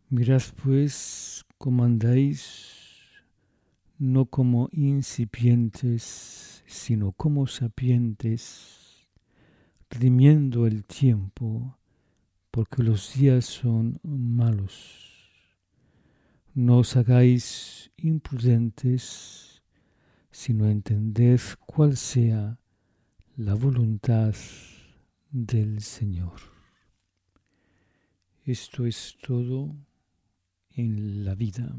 Mirad pues cómo andáis, no como incipientes, sino como sapientes, redimiendo el tiempo, porque los días son malos. No os hagáis imprudentes, sino entended cuál sea la voluntad del Señor. Esto es todo en la vida.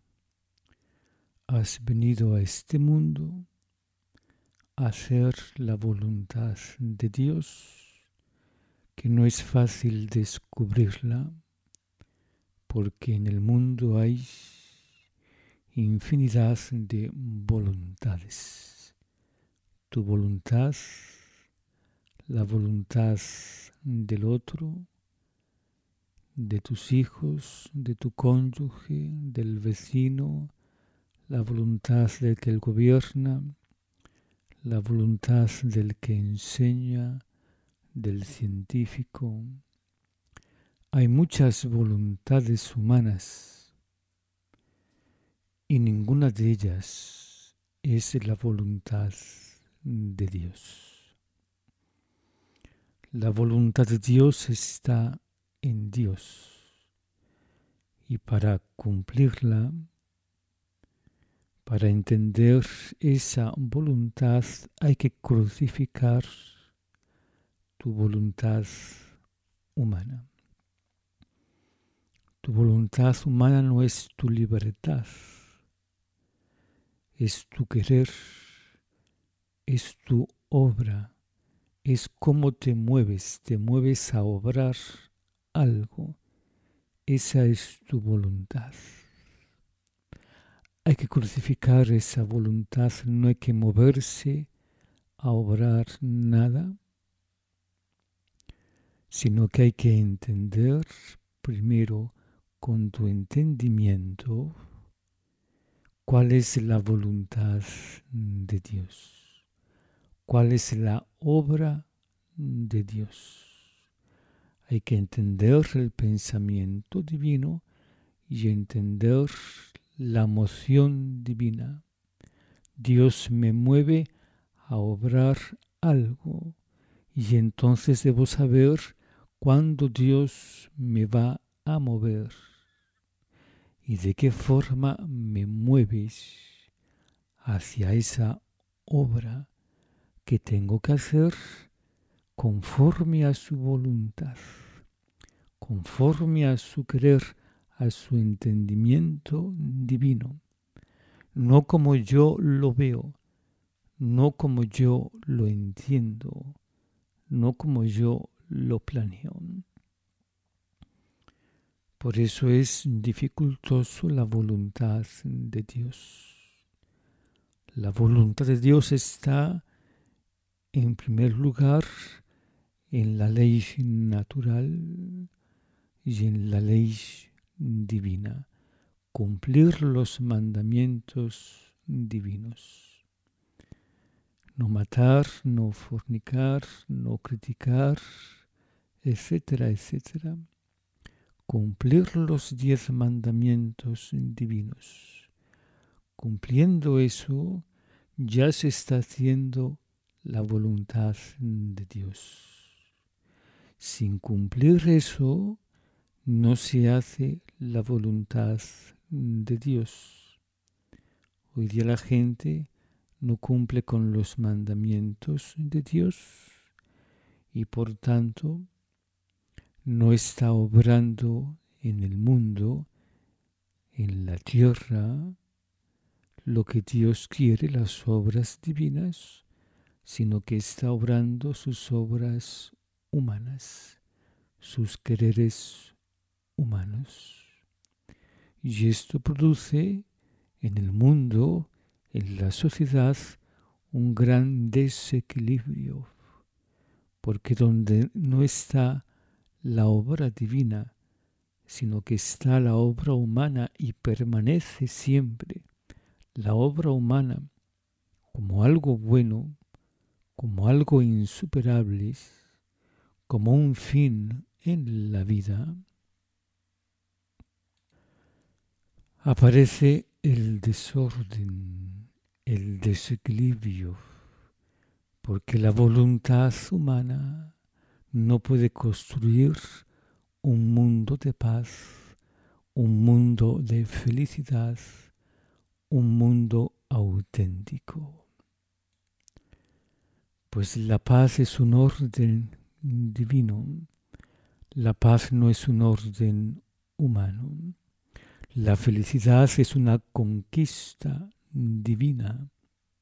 Has venido a este mundo a hacer la voluntad de Dios, que no es fácil descubrirla, porque en el mundo hay infinidad de voluntades. Tu voluntad, la voluntad del otro, de tus hijos, de tu cónyuge, del vecino, la voluntad del que gobierna, la voluntad del que enseña, del científico. Hay muchas voluntades humanas y ninguna de ellas es la voluntad de Dios. La voluntad de Dios está en Dios y para cumplirla, para entender esa voluntad, hay que crucificar tu voluntad humana. Tu voluntad humana no es tu libertad, es tu querer, es tu obra, es cómo te mueves a obrar algo. Esa es tu voluntad. Hay que crucificar esa voluntad, no hay que moverse a obrar nada, sino que hay que entender primero con tu entendimiento cuál es la voluntad de Dios, cuál es la obra de Dios. Hay que entender el pensamiento divino y entender la moción divina. Dios me mueve a obrar algo y entonces debo saber cuándo Dios me va a mover y de qué forma me mueves hacia esa obra que tengo que hacer conforme a su voluntad, conforme a su querer, a su entendimiento divino, no como yo lo veo, no como yo lo entiendo, no como yo lo planeo. Por eso es dificultoso la voluntad de Dios. La voluntad de Dios está, en primer lugar, en la ley natural y en la ley divina. Cumplir los mandamientos divinos. No matar, no fornicar, no criticar, etcétera, etcétera. Cumplir los 10 mandamientos divinos. Cumpliendo eso, ya se está haciendo la voluntad de Dios. Sin cumplir eso, no se hace la voluntad de Dios. Hoy día la gente no cumple con los mandamientos de Dios y por tanto no está obrando en el mundo, en la tierra, lo que Dios quiere, las obras divinas, sino que está obrando sus obras humanas, sus quereres humanos. Y esto produce en el mundo, en la sociedad, un gran desequilibrio, porque donde no está la obra divina, sino que está la obra humana y permanece siempre la obra humana como algo bueno, como algo insuperable, como un fin en la vida, aparece el desorden, el desequilibrio, porque la voluntad humana no puede construir un mundo de paz, un mundo de felicidad, un mundo auténtico. Pues la paz es un orden divino, la paz no es un orden humano. La felicidad es una conquista divina,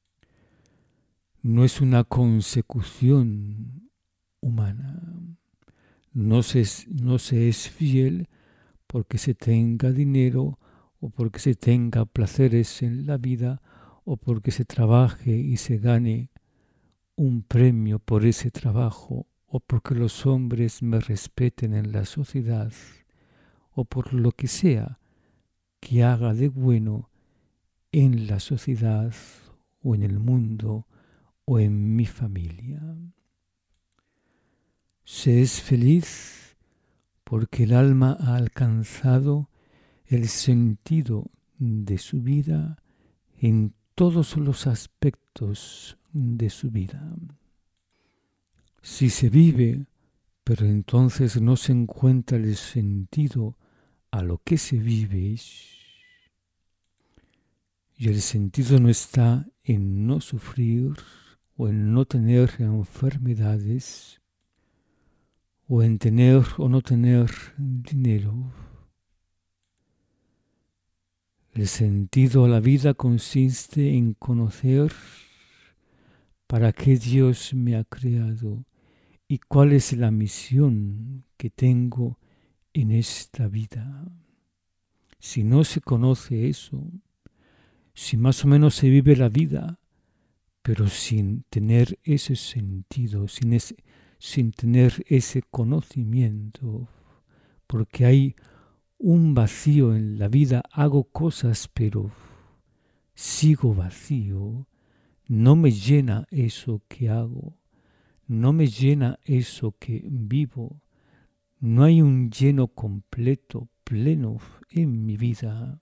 no es una consecución humana. No se es fiel porque se tenga dinero o porque se tenga placeres en la vida o porque se trabaje y se gane un premio por ese trabajo o porque los hombres me respeten en la sociedad o por lo que sea que haga de bueno en la sociedad o en el mundo o en mi familia. Se es feliz porque el alma ha alcanzado el sentido de su vida en todos los aspectos de su vida. Si se vive, pero entonces no se encuentra el sentido a lo que se vive, y el sentido no está en no sufrir o en no tener enfermedades o en tener o no tener dinero. El sentido a la vida consiste en conocer para qué Dios me ha creado y cuál es la misión que tengo en esta vida. Si no se conoce eso, si más o menos se vive la vida, pero sin tener ese sentido, sin tener ese conocimiento, porque hay un vacío en la vida, hago cosas, pero sigo vacío, no me llena eso que hago, no me llena eso que vivo, no hay un lleno completo, pleno en mi vida.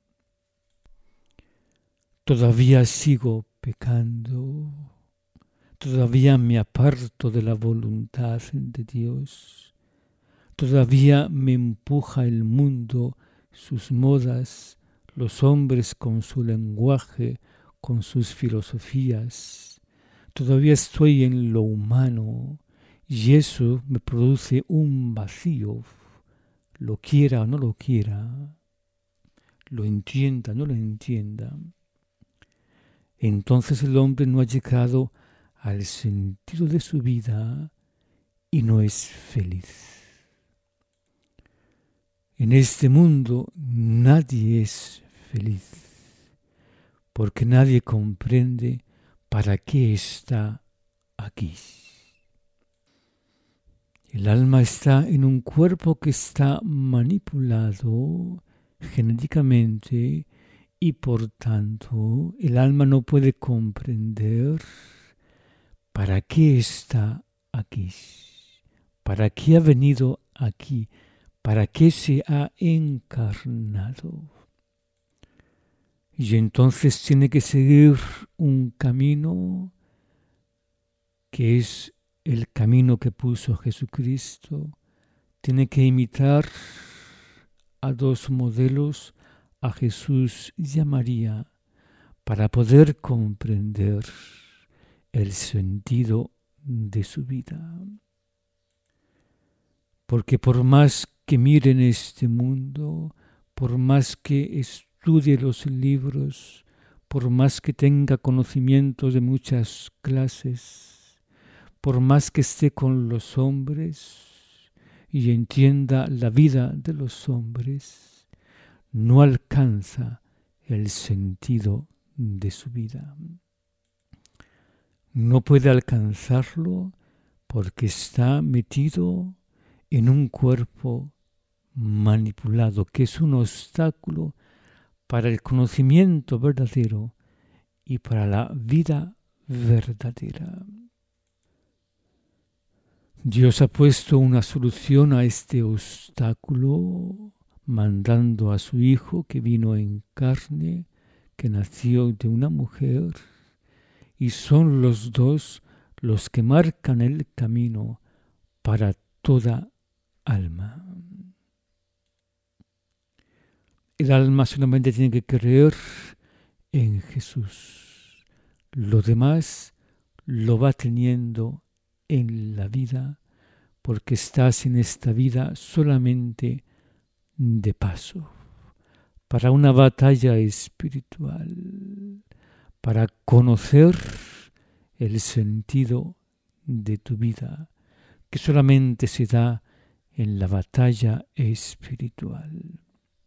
Todavía sigo pecando, todavía me aparto de la voluntad de Dios, todavía me empuja el mundo, sus modas, los hombres con su lenguaje, con sus filosofías. Todavía estoy en lo humano y eso me produce un vacío, lo quiera o no lo quiera, lo entienda o no lo entienda. Entonces el hombre no ha llegado al sentido de su vida y no es feliz. En este mundo nadie es feliz, porque nadie comprende para qué está aquí. El alma está en un cuerpo que está manipulado genéticamente y por tanto el alma no puede comprender para qué está aquí, para qué ha venido aquí, para qué se ha encarnado. Y entonces tiene que seguir un camino que es el camino que puso Jesucristo. Tiene que imitar a dos modelos, a Jesús y a María, para poder comprender el sentido de su vida. Porque por más que mire en este mundo, por más que estudie los libros, por más que tenga conocimientos de muchas clases, por más que esté con los hombres y entienda la vida de los hombres, no alcanza el sentido de su vida. No puede alcanzarlo porque está metido en un cuerpo manipulado, que es un obstáculo para el conocimiento verdadero y para la vida verdadera. Dios ha puesto una solución a este obstáculo mandando a su Hijo que vino en carne, que nació de una mujer, y son los dos los que marcan el camino para toda alma. El alma solamente tiene que creer en Jesús. Lo demás lo va teniendo en la vida, porque estás en esta vida solamente de paso, para una batalla espiritual, para conocer el sentido de tu vida, que solamente se da en la batalla espiritual.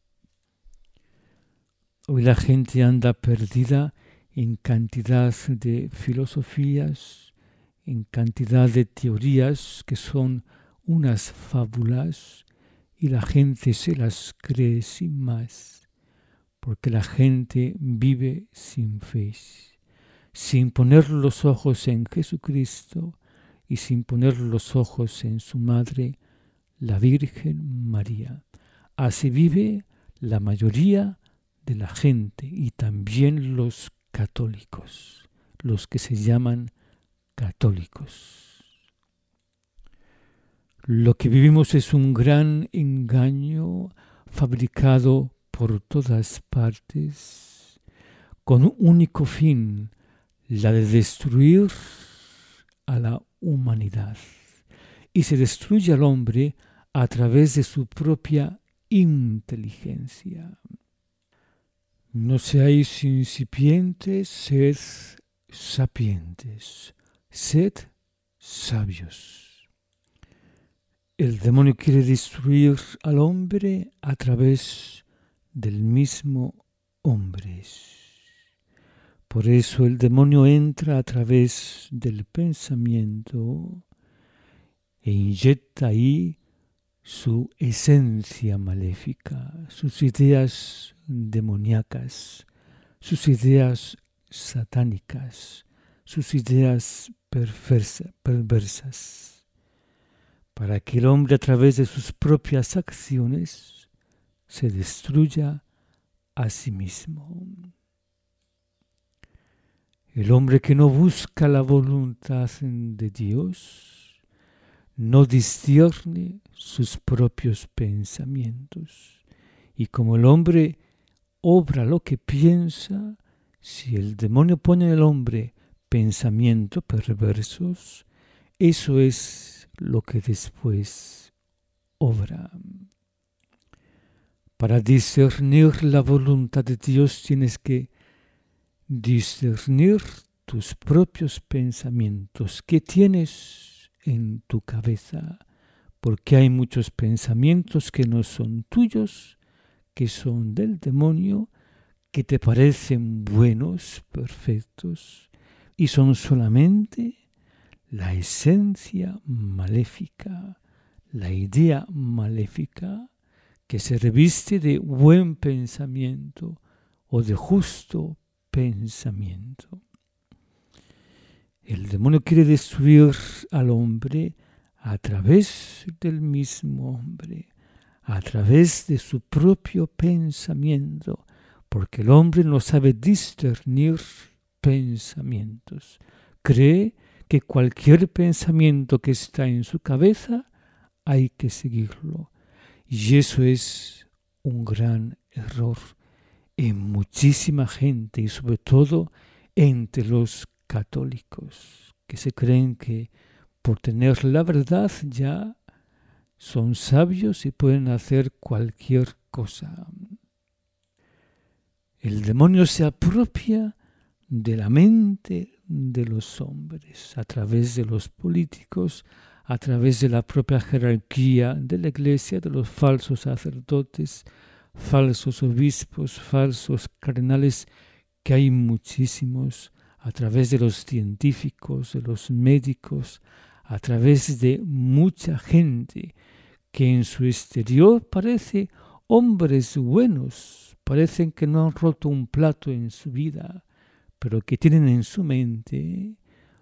Hoy la gente anda perdida en cantidad de filosofías, en cantidad de teorías que son unas fábulas, y la gente se las cree sin más, porque la gente vive sin fe, sin poner los ojos en Jesucristo y sin poner los ojos en su madre, la Virgen María. Así vive la mayoría de la gente, y también los católicos, los que se llaman católicos. Lo que vivimos es un gran engaño fabricado por todas partes, con un único fin, la de destruir a la humanidad. Y se destruye al hombre a través de su propia inteligencia. No seáis incipientes, sed sapientes, sed sabios. El demonio quiere destruir al hombre a través del mismo hombre. Por eso el demonio entra a través del pensamiento e inyecta ahí su esencia maléfica, sus ideas demoníacas, sus ideas satánicas, sus ideas perversas, para que el hombre a través de sus propias acciones se destruya a sí mismo. El hombre que no busca la voluntad de Dios no discierne sus propios pensamientos. Y como el hombre obra lo que piensa, si el demonio pone en el hombre pensamientos perversos, eso es lo que después obra. Para discernir la voluntad de Dios tienes que discernir tus propios pensamientos. ¿Qué tienes en tu cabeza? Porque hay muchos pensamientos que no son tuyos, que son del demonio, que te parecen buenos, perfectos, y son solamente la esencia maléfica, la idea maléfica que se reviste de buen pensamiento o de justo pensamiento. El demonio quiere destruir al hombre a través del mismo hombre, a través de su propio pensamiento, porque el hombre no sabe discernir pensamientos. Cree que cualquier pensamiento que está en su cabeza hay que seguirlo. Y eso es un gran error en muchísima gente, y sobre todo entre los católicos, que se creen que por tener la verdad ya son sabios y pueden hacer cualquier cosa. El demonio se apropia de la mente de los hombres a través de los políticos, a través de la propia jerarquía de la iglesia, de los falsos sacerdotes, falsos obispos, falsos cardenales, que hay muchísimos, a través de los científicos, de los médicos, a través de mucha gente que en su exterior parece hombres buenos, parecen que no han roto un plato en su vida, pero que tienen en su mente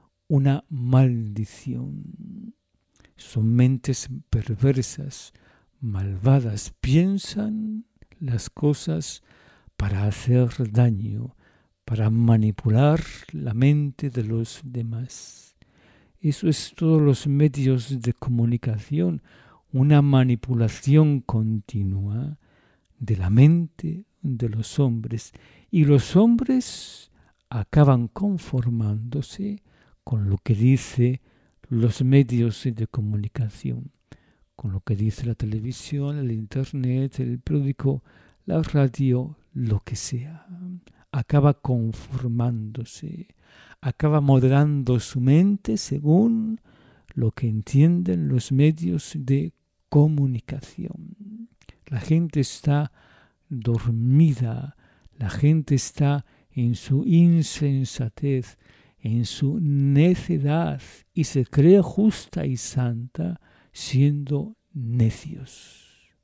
una maldición. Son mentes perversas, malvadas, piensan las cosas para hacer daño, para manipular la mente de los demás. Eso es todos los medios de comunicación, una manipulación continua de la mente de los hombres. Y los hombres acaban conformándose con lo que dice los medios de comunicación, con lo que dice la televisión, el internet, el periódico, la radio, lo que sea. Acaba conformándose, acaba moderando su mente según lo que entienden los medios de comunicación. La gente está dormida, la gente está en su insensatez, en su necedad, y se cree justa y santa siendo necios.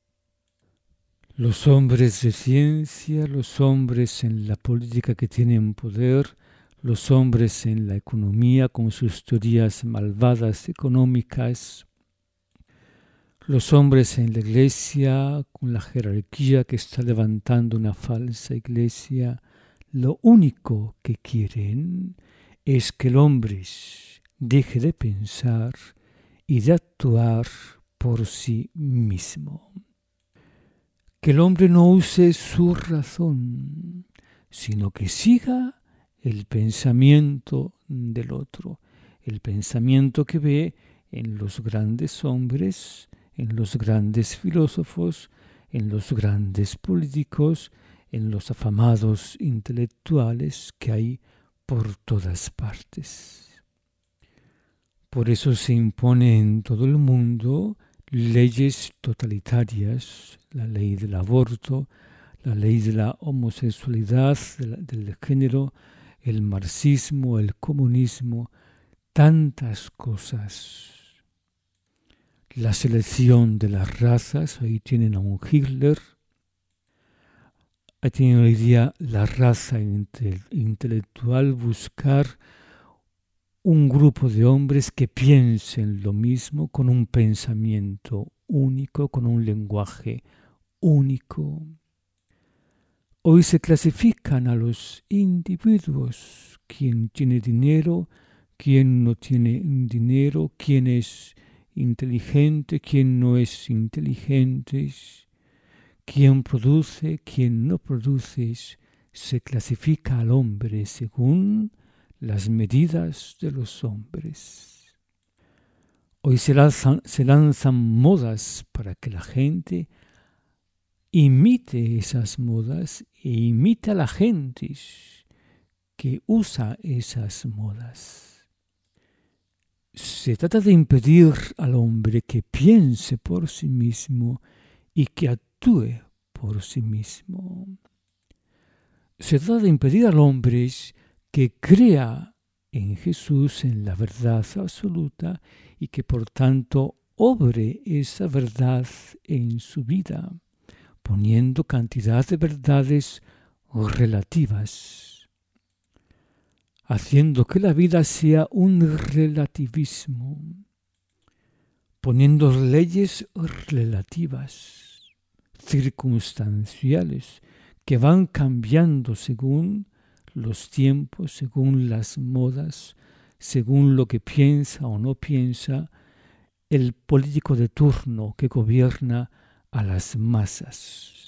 Los hombres de ciencia, los hombres en la política que tienen poder, los hombres en la economía con sus teorías malvadas económicas, los hombres en la iglesia con la jerarquía que está levantando una falsa iglesia, lo único que quieren es que el hombre deje de pensar y de actuar por sí mismo. Que el hombre no use su razón, sino que siga el pensamiento del otro, el pensamiento que ve en los grandes hombres, en los grandes filósofos, en los grandes políticos, en los afamados intelectuales que hay por todas partes. Por eso se impone en todo el mundo leyes totalitarias, la ley del aborto, la ley de la homosexualidad, del género, el marxismo, el comunismo, tantas cosas. La selección de las razas, ahí tienen a un Hitler, ahí tienen hoy día la raza intelectual, buscar un grupo de hombres que piensen lo mismo, con un pensamiento único, con un lenguaje único. Hoy se clasifican a los individuos, quién tiene dinero, quién no tiene dinero, quién es inteligente, quién no es inteligente, quién produce, quién no produce. Se clasifica al hombre según las medidas de los hombres. Hoy se lanzan modas para que la gente imite esas modas e imite a la gente que usa esas modas. Se trata de impedir al hombre que piense por sí mismo y que actúe por sí mismo. Se trata de impedir al hombre que crea en Jesús, en la verdad absoluta, y que por tanto obre esa verdad en su vida, poniendo cantidad de verdades relativas, haciendo que la vida sea un relativismo, poniendo leyes relativas, circunstanciales, que van cambiando según los tiempos, según las modas, según lo que piensa o no piensa el político de turno que gobierna a las masas.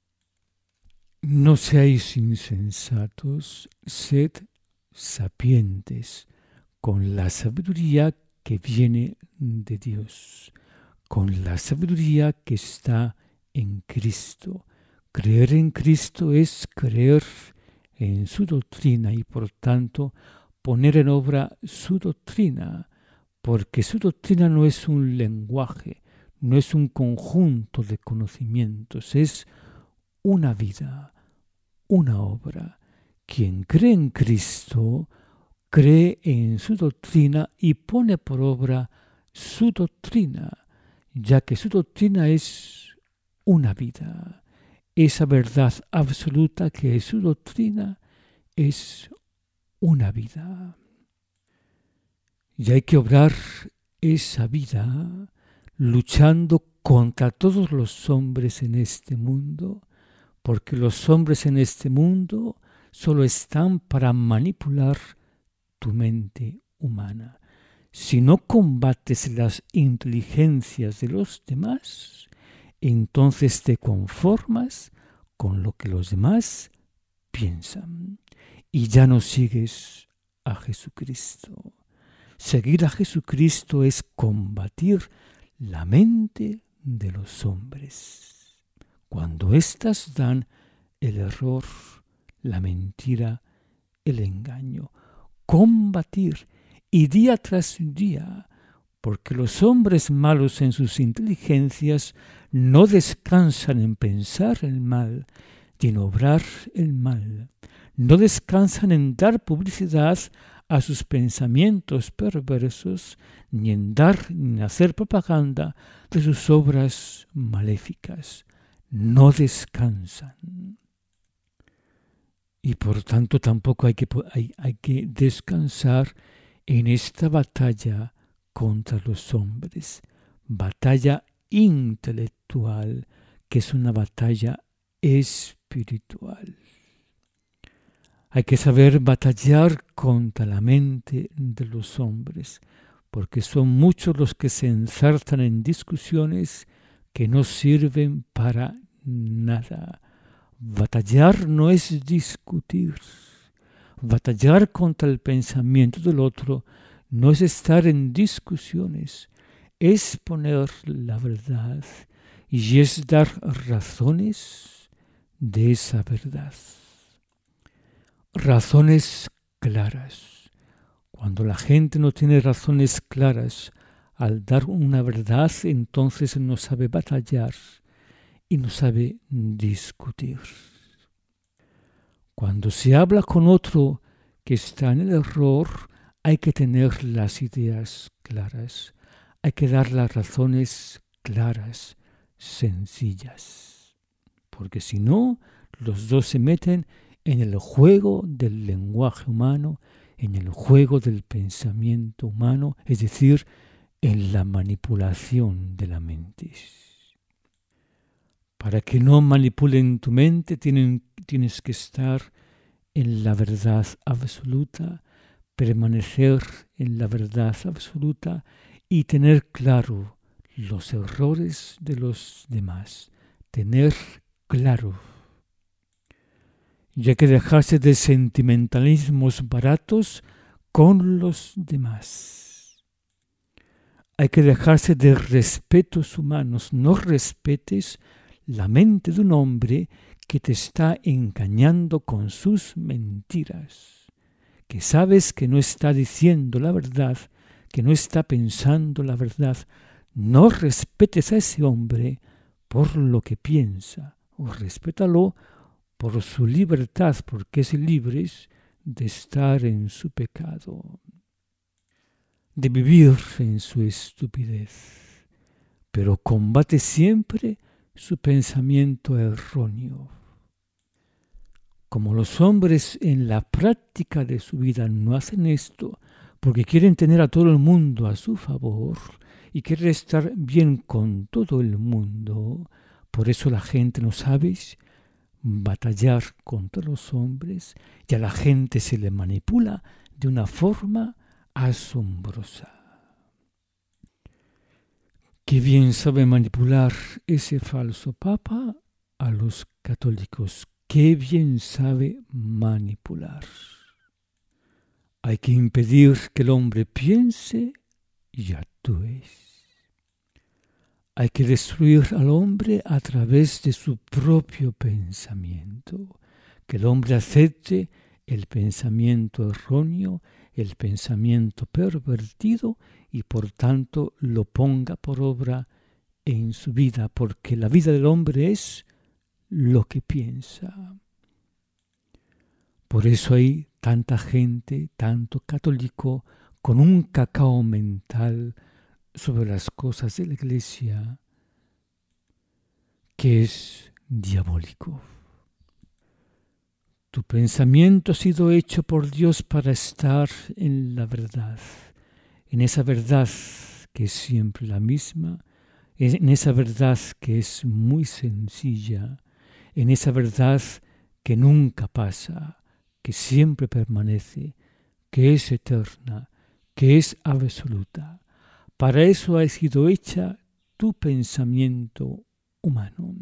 No seáis insensatos, sed sapientes, con la sabiduría que viene de Dios, con la sabiduría que está en Cristo. Creer en Cristo es creer en su doctrina y por tanto poner en obra su doctrina, porque su doctrina no es un lenguaje, no es un conjunto de conocimientos, es una vida, una obra. Quien cree en Cristo cree en su doctrina y pone por obra su doctrina, ya que su doctrina es una vida. Esa verdad absoluta que es su doctrina es una vida. Y hay que obrar esa vida luchando contra todos los hombres en este mundo, porque los hombres en este mundo solo están para manipular tu mente humana. Si no combates las inteligencias de los demás, entonces te conformas con lo que los demás piensan y ya no sigues a Jesucristo. Seguir a Jesucristo es combatir la mente de los hombres. Cuando éstas dan el error, la mentira, el engaño, combatir y día tras día, porque los hombres malos en sus inteligencias no descansan en pensar el mal y en obrar el mal. No descansan en dar publicidad a sus pensamientos perversos, ni en hacer propaganda de sus obras maléficas. No descansan. Y por tanto tampoco hay que descansar en esta batalla contra los hombres, batalla intelectual, que es una batalla espiritual. Hay que saber batallar contra la mente de los hombres, porque son muchos los que se ensartan en discusiones que no sirven para nada. Batallar no es discutir. Batallar contra el pensamiento del otro no es estar en discusiones, es poner la verdad y es dar razones de esa verdad. Razones claras. Cuando la gente no tiene razones claras al dar una verdad, entonces no sabe batallar y no sabe discutir. Cuando se habla con otro que está en el error, hay que tener las ideas claras, hay que dar las razones claras, sencillas, porque si no, los dos se meten en el juego del lenguaje humano, en el juego del pensamiento humano, es decir, en la manipulación de la mente. Para que no manipulen tu mente, tienes que estar en la verdad absoluta, permanecer en la verdad absoluta y tener claro los errores de los demás. Tener claro. Y hay que dejarse de sentimentalismos baratos con los demás. Hay que dejarse de respetos humanos. No respetes la mente de un hombre que te está engañando con sus mentiras, que sabes que no está diciendo la verdad, que no está pensando la verdad. No respetes a ese hombre por lo que piensa, o respétalo por su libertad, porque es libre de estar en su pecado, de vivir en su estupidez, pero combate siempre su pensamiento erróneo. Como los hombres en la práctica de su vida no hacen esto, porque quieren tener a todo el mundo a su favor y quieren estar bien con todo el mundo, por eso la gente no sabe batallar contra los hombres y a la gente se le manipula de una forma asombrosa. Qué bien sabe manipular ese falso papa a los católicos. Qué bien sabe manipular. Hay que impedir que el hombre piense y actúe. Hay que destruir al hombre a través de su propio pensamiento. Que el hombre acepte el pensamiento erróneo, el pensamiento pervertido y por tanto lo ponga por obra en su vida, porque la vida del hombre es lo que piensa. Por eso hay tanta gente, tanto católico, con un cacao mental sobre las cosas de la Iglesia, que es diabólico. Tu pensamiento ha sido hecho por Dios para estar en la verdad, en esa verdad que es siempre la misma, en esa verdad que es muy sencilla, en esa verdad que nunca pasa, que siempre permanece, que es eterna, que es absoluta. Para eso ha sido hecha tu pensamiento humano.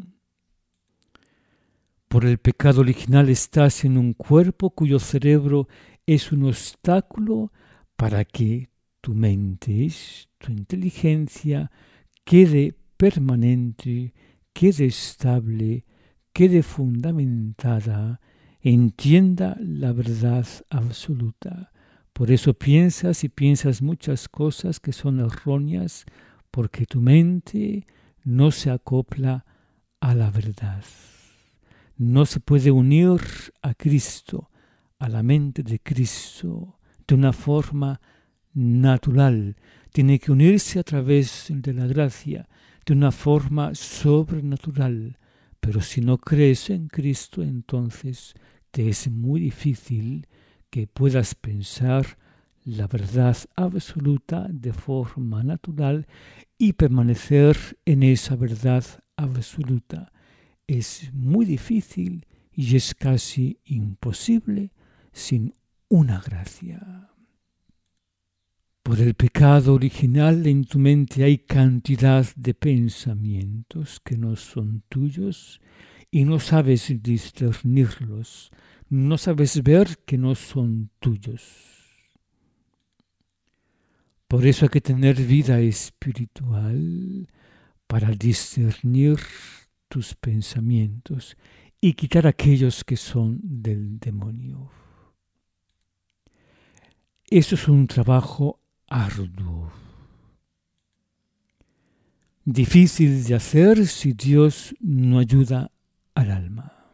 Por el pecado original estás en un cuerpo cuyo cerebro es un obstáculo para que tu mente, tu inteligencia, quede permanente, quede estable, quede fundamentada, entienda la verdad absoluta. Por eso piensas y piensas muchas cosas que son erróneas, porque tu mente no se acopla a la verdad. No se puede unir a Cristo, a la mente de Cristo, de una forma natural. Tiene que unirse a través de la gracia, de una forma sobrenatural. Pero si no crees en Cristo, entonces te es muy difícil que puedas pensar la verdad absoluta de forma natural y permanecer en esa verdad absoluta. Es muy difícil y es casi imposible sin una gracia. Por el pecado original en tu mente hay cantidad de pensamientos que no son tuyos y no sabes discernirlos, no sabes ver que no son tuyos. Por eso hay que tener vida espiritual para discernir tus pensamientos y quitar aquellos que son del demonio. Eso es un trabajo arduo, difícil de hacer si Dios no ayuda al alma.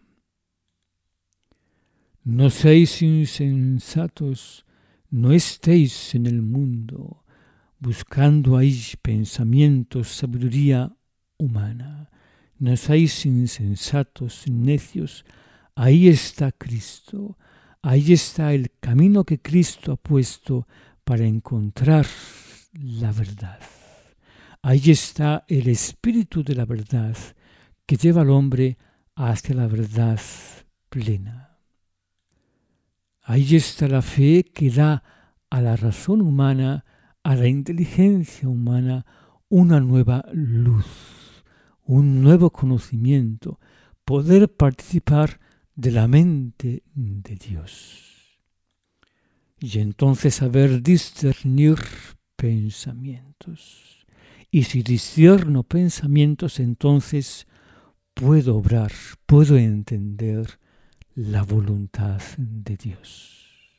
No seáis insensatos, no estéis en el mundo buscando ahí pensamientos, sabiduría humana. No seáis insensatos, necios. Ahí está Cristo. Ahí está el camino que Cristo ha puesto para encontrar la verdad. Ahí está el espíritu de la verdad que lleva al hombre hacia la verdad plena. Ahí está la fe que da a la razón humana, a la inteligencia humana, una nueva luz, un nuevo conocimiento, poder participar de la mente de Dios. Y entonces saber discernir pensamientos. Y si discierno pensamientos, entonces puedo obrar, puedo entender la voluntad de Dios.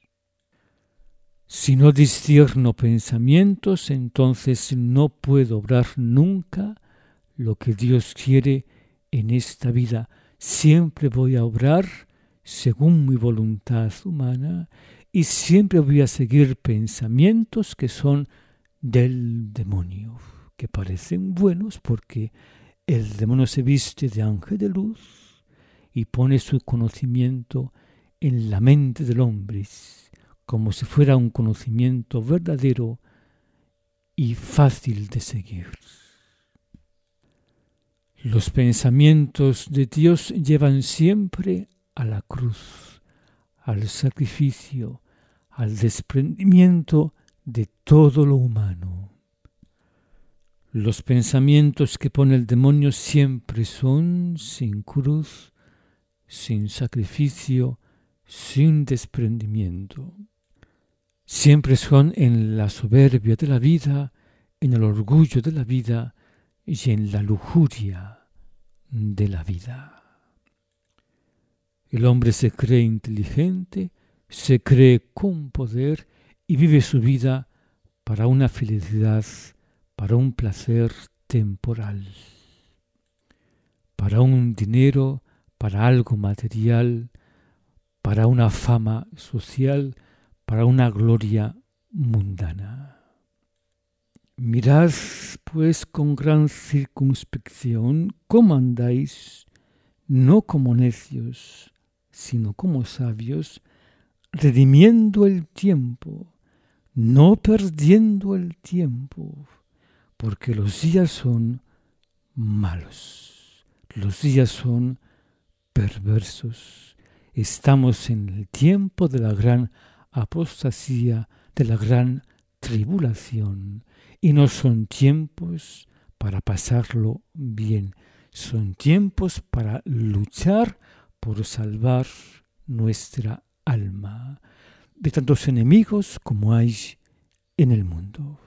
Si no discierno pensamientos, entonces no puedo obrar nunca lo que Dios quiere en esta vida. Siempre voy a obrar según mi voluntad humana y siempre voy a seguir pensamientos que son del demonio, que parecen buenos porque el demonio se viste de ángel de luz y pone su conocimiento en la mente del hombre, como si fuera un conocimiento verdadero y fácil de seguir. Los pensamientos de Dios llevan siempre a la cruz, al sacrificio, al desprendimiento de todo lo humano. Los pensamientos que pone el demonio siempre son sin cruz, sin sacrificio, sin desprendimiento. Siempre son en la soberbia de la vida, en el orgullo de la vida y en la lujuria de la vida. El hombre se cree inteligente, se cree con poder y vive su vida para una felicidad, para un placer temporal, para un dinero, para algo material, para una fama social, para una gloria mundana. Mirad, pues, con gran circunspección cómo andáis, no como necios, sino como sabios, redimiendo el tiempo, no perdiendo el tiempo, porque los días son malos. Los días son perversos. Estamos en el tiempo de la gran apostasía, de la gran tribulación, y no son tiempos para pasarlo bien, son tiempos para luchar por salvar nuestra alma de tantos enemigos como hay en el mundo.